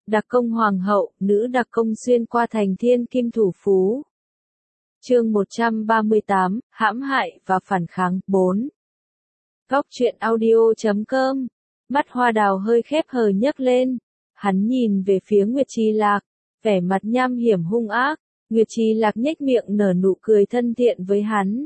Đặc công hoàng hậu, nữ đặc công xuyên qua thành thiên kim thủ phú. Chương 138, hãm hại và phản kháng, 4. Góc truyện audio.com. Mắt Hoa Đào hơi khép hờ nhấc lên. Hắn nhìn về phía Nguyệt Chi Lạc, vẻ mặt nham hiểm hung ác. Nguyệt Chi Lạc nhếch miệng nở nụ cười thân thiện với hắn.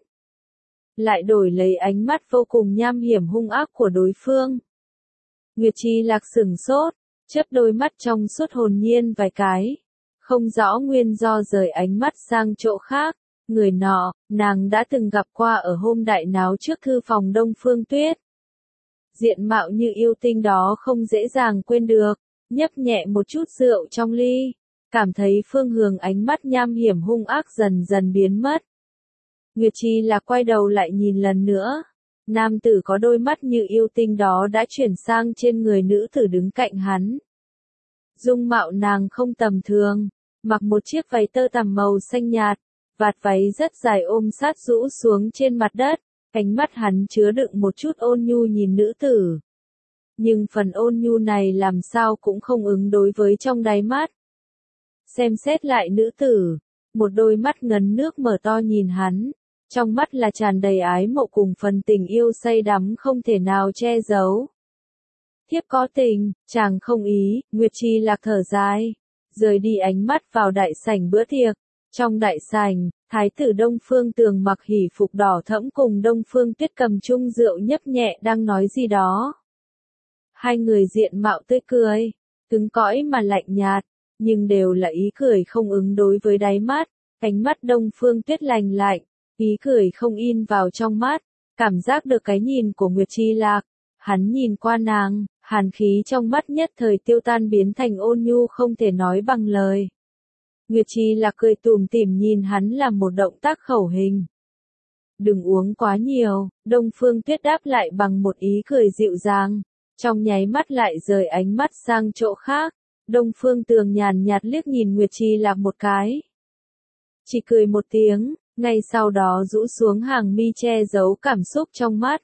Lại đổi lấy ánh mắt vô cùng nham hiểm hung ác của đối phương. Nguyệt Chi Lạc sửng sốt, chớp đôi mắt trong suốt hồn nhiên vài cái. Không rõ nguyên do rời ánh mắt sang chỗ khác. Người nọ, nàng đã từng gặp qua ở hôm đại náo trước thư phòng Đông Phương Tuyết. Diện mạo như yêu tinh đó không dễ dàng quên được, nhấp nhẹ một chút rượu trong ly, cảm thấy phương hướng ánh mắt nham hiểm hung ác dần dần biến mất. Nguyệt Chi là quay đầu lại nhìn lần nữa, nam tử có đôi mắt như yêu tinh đó đã chuyển sang trên người nữ tử đứng cạnh hắn. Dung mạo nàng không tầm thường, mặc một chiếc váy tơ tằm màu xanh nhạt. Vạt váy rất dài ôm sát rũ xuống trên mặt đất, cánh mắt hắn chứa đựng một chút ôn nhu nhìn nữ tử. Nhưng phần ôn nhu này làm sao cũng không ứng đối với trong đáy mắt. Xem xét lại nữ tử, một đôi mắt ngấn nước mở to nhìn hắn, trong mắt là tràn đầy ái mộ cùng phần tình yêu say đắm không thể nào che giấu. Thiếp có tình, chàng không ý, Nguyệt Chi Lạc thở dài, rời đi ánh mắt vào đại sảnh bữa tiệc. Trong đại sảnh, thái tử Đông Phương Tường mặc hỉ phục đỏ thẫm cùng Đông Phương Tuyết cầm chung rượu nhấp nhẹ đang nói gì đó. Hai người diện mạo tươi cười, cứng cõi mà lạnh nhạt, nhưng đều là ý cười không ứng đối với đáy mắt, cánh mắt Đông Phương Tuyết lành lạnh, ý cười không in vào trong mắt, cảm giác được cái nhìn của Nguyệt Chi Lạc, hắn nhìn qua nàng, hàn khí trong mắt nhất thời tiêu tan biến thành ôn nhu không thể nói bằng lời. Nguyệt Chi Lạc cười tủm tỉm nhìn hắn làm một động tác khẩu hình. Đừng uống quá nhiều, Đông Phương Tuyết đáp lại bằng một ý cười dịu dàng, trong nháy mắt lại rời ánh mắt sang chỗ khác. Đông Phương Tường nhàn nhạt liếc nhìn Nguyệt Chi Lạc một cái. Chỉ cười một tiếng, ngay sau đó rũ xuống hàng mi che giấu cảm xúc trong mắt.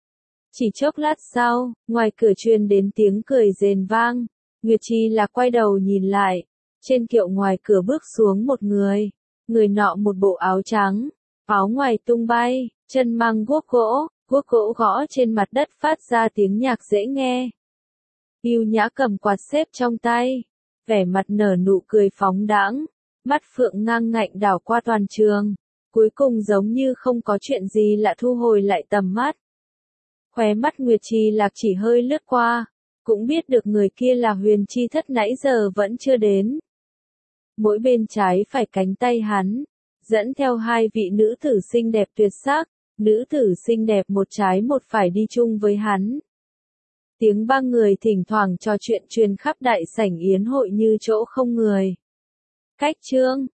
Chỉ chốc lát sau, ngoài cửa truyền đến tiếng cười rền vang, Nguyệt Chi Lạc quay đầu nhìn lại. Trên kiệu ngoài cửa bước xuống một người nọ một bộ áo trắng, áo ngoài tung bay, chân mang guốc gỗ gõ trên mặt đất phát ra tiếng nhạc dễ nghe. Yêu nhã cầm quạt xếp trong tay, vẻ mặt nở nụ cười phóng đãng, mắt phượng ngang ngạnh đảo qua toàn trường, cuối cùng giống như không có chuyện gì lạ thu hồi lại tầm mắt. Khóe mắt Nguyệt Chi Lạc chỉ hơi lướt qua, cũng biết được người kia là Huyền Chi Thất nãy giờ vẫn chưa đến. Mỗi bên trái phải cánh tay hắn, dẫn theo hai vị nữ tử xinh đẹp tuyệt sắc, nữ tử xinh đẹp một trái một phải đi chung với hắn. Tiếng ba người thỉnh thoảng trò chuyện truyền khắp đại sảnh yến hội như chỗ không người. Cách chương